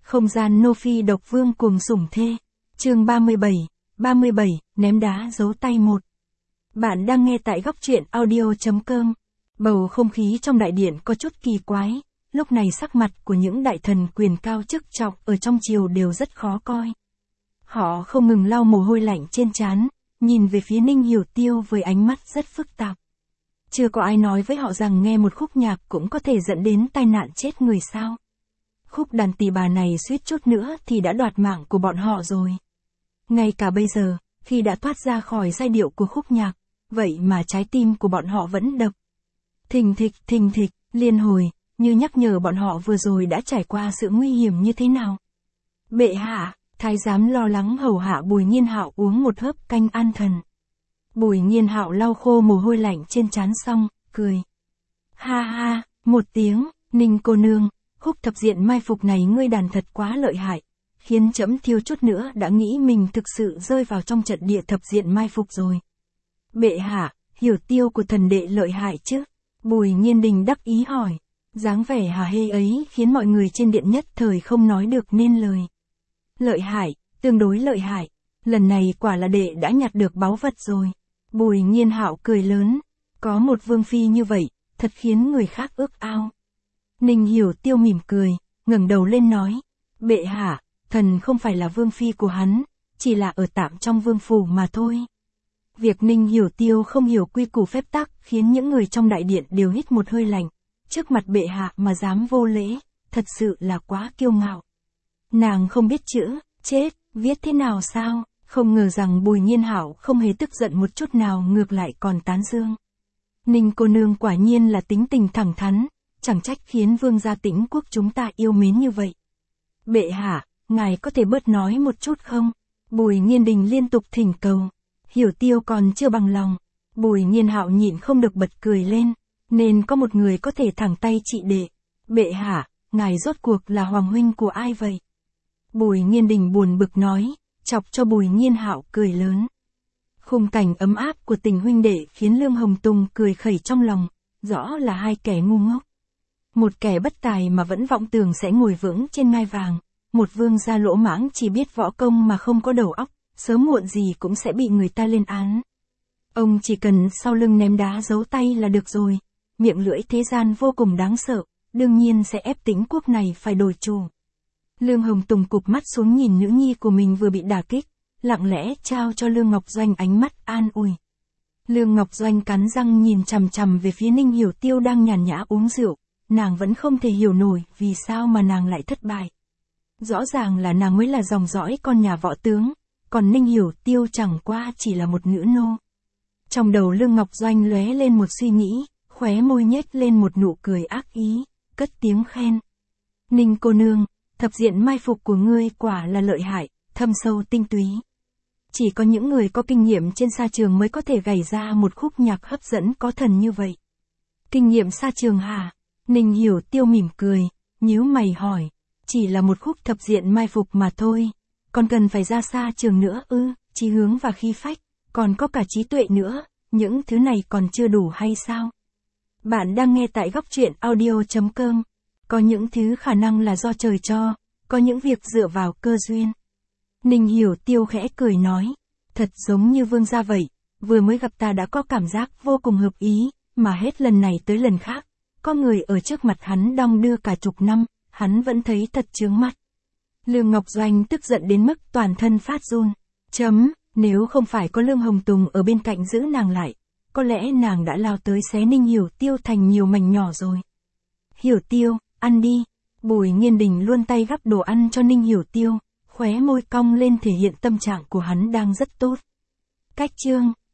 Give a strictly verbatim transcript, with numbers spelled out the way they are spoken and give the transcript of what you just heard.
Không gian nô phi độc vương cuồng sủng thê. Chương ba mươi bảy, ba mươi bảy, ném đá giấu tay một. Bạn đang nghe tại góc truyện audio chấm com. Bầu không khí trong đại điện có chút kỳ quái, lúc này sắc mặt của những đại thần quyền cao chức trọng ở trong triều đều rất khó coi. Họ không ngừng lau mồ hôi lạnh trên trán, nhìn về phía Ninh Hiểu Tiêu với ánh mắt rất phức tạp. Chưa có ai nói với họ rằng nghe một khúc nhạc cũng có thể dẫn đến tai nạn chết người sao. Khúc đàn tỳ bà này suýt chút nữa thì đã đoạt mạng của bọn họ rồi. Ngay cả bây giờ, khi đã thoát ra khỏi giai điệu của khúc nhạc, vậy mà trái tim của bọn họ vẫn đập. Thình thịch, thình thịch, liên hồi, như nhắc nhở bọn họ vừa rồi đã trải qua sự nguy hiểm như thế nào. Bệ hạ, thái giám lo lắng hầu hạ Bùi Nhiên Hạo uống một hớp canh an thần. Bùi Nhiên Hạo lau khô mồ hôi lạnh trên trán xong, cười. Ha ha, một tiếng, Ninh cô nương, khúc thập diện mai phục này ngươi đàn thật quá lợi hại, khiến trẫm thiếu chút nữa đã nghĩ mình thực sự rơi vào trong trận địa thập diện mai phục rồi. Bệ hạ, Hiểu Tiêu của thần đệ lợi hại chứ? Bùi Nhiên Đình đắc ý hỏi. Dáng vẻ hả hê ấy khiến mọi người trên điện nhất thời không nói được nên lời. Lợi hại, tương đối lợi hại, lần này quả là đệ đã nhặt được báu vật rồi. Bùi Nhiên Hạo cười lớn, có một vương phi như vậy, thật khiến người khác ước ao. Ninh Hiểu Tiêu mỉm cười, ngẩng đầu lên nói, bệ hạ, thần không phải là vương phi của hắn, chỉ là ở tạm trong vương phủ mà thôi. Việc Ninh Hiểu Tiêu không hiểu quy củ phép tắc khiến những người trong đại điện đều hít một hơi lạnh, trước mặt bệ hạ mà dám vô lễ, thật sự là quá kiêu ngạo. Nàng không biết chữ, chết, viết thế nào sao, không ngờ rằng Bùi Nhiên Hạo không hề tức giận một chút nào, ngược lại còn tán dương. Ninh cô nương quả nhiên là tính tình thẳng thắn, chẳng trách khiến vương gia Tĩnh quốc chúng ta yêu mến như vậy. Bệ hạ, ngài có thể bớt nói một chút không? Bùi Nhiên Đình liên tục thỉnh cầu. Hiểu Tiêu còn chưa bằng lòng. Bùi Nhiên Hạo nhịn không được bật cười lên, nên có một người có thể thẳng tay trị đệ. Bệ hạ, ngài rốt cuộc là hoàng huynh của ai vậy? Bùi Nhiên Đình buồn bực nói, chọc cho Bùi Nhiên Hạo cười lớn. Khung cảnh ấm áp của tình huynh đệ khiến Lương Hồng Tùng cười khẩy trong lòng, rõ là hai kẻ ngu ngốc. Một kẻ bất tài mà vẫn vọng tưởng sẽ ngồi vững trên ngai vàng, một vương gia lỗ mãng chỉ biết võ công mà không có đầu óc, sớm muộn gì cũng sẽ bị người ta lên án. Ông chỉ cần sau lưng ném đá giấu tay là được rồi, miệng lưỡi thế gian vô cùng đáng sợ, đương nhiên sẽ ép Tĩnh quốc này phải đổi chủ. Lương Hồng Tùng cụp mắt xuống nhìn nữ nhi của mình vừa bị đả kích, lặng lẽ trao cho Lương Ngọc Doanh ánh mắt an ủi. Lương Ngọc Doanh cắn răng nhìn chằm chằm về phía Ninh Hiểu Tiêu đang nhàn nhã uống rượu, nàng vẫn không thể hiểu nổi vì sao mà nàng lại thất bại. Rõ ràng là nàng mới là dòng dõi con nhà võ tướng, còn Ninh Hiểu Tiêu chẳng qua chỉ là một nữ nô. Trong đầu Lương Ngọc Doanh lóe lên một suy nghĩ, khóe môi nhếch lên một nụ cười ác ý, cất tiếng khen. Ninh cô nương, thập diện mai phục của ngươi quả là lợi hại, thâm sâu tinh túy. Chỉ có những người có kinh nghiệm trên sa trường mới có thể gảy ra một khúc nhạc hấp dẫn có thần như vậy. Kinh nghiệm sa trường hả? Ninh Hiểu Tiêu mỉm cười, nhíu mày hỏi, chỉ là một khúc thập diện mai phục mà thôi, còn cần phải ra sa trường nữa ư? Chí hướng và khí phách, còn có cả trí tuệ nữa, những thứ này còn chưa đủ hay sao? Bạn đang nghe tại góc truyện audio chấm com. Có những thứ khả năng là do trời cho, có những việc dựa vào cơ duyên. Ninh Hiểu Tiêu khẽ cười nói, thật giống như vương gia vậy, vừa mới gặp ta đã có cảm giác vô cùng hợp ý, mà hết lần này tới lần khác, có người ở trước mặt hắn đong đưa cả chục năm, hắn vẫn thấy thật chướng mắt. Lương Ngọc Doanh tức giận đến mức toàn thân phát run. Chấm, nếu không phải có Lương Hồng Tùng ở bên cạnh giữ nàng lại, có lẽ nàng đã lao tới xé Ninh Hiểu Tiêu thành nhiều mảnh nhỏ rồi. Hiểu Tiêu, ăn đi. Bùi Nhiên Đình luôn tay gắp đồ ăn cho Ninh Hiểu Tiêu, khóe môi cong lên thể hiện tâm trạng của hắn đang rất tốt. Cách chương